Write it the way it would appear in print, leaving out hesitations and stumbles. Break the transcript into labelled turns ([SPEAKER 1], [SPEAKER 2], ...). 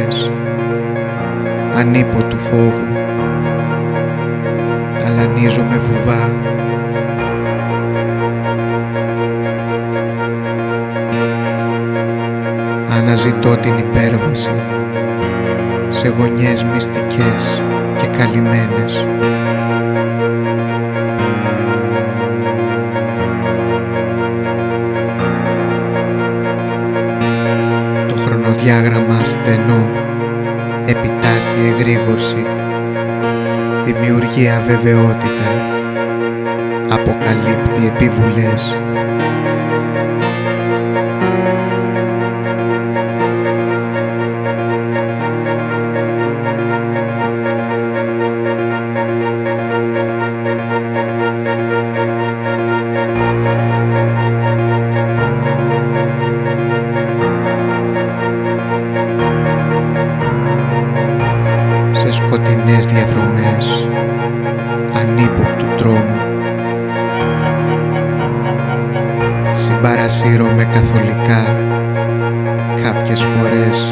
[SPEAKER 1] νύχτες ανίποτου φόβου. Ταλανίζω με βουβά. Αναζητώ την υπέρβαση σε γωνιές μυστικές και καλυμμένες. Το χρονοδιάγραμμα στενό επιτάσσει εγρήγορση, δημιουργεί αβεβαιότητα, αποκαλύπτει επιβουλές. Σε σκοτεινές διαδρομές ανύποπτου τρόμου συμπαρασύρωμαι καθολικά κάποιες φορές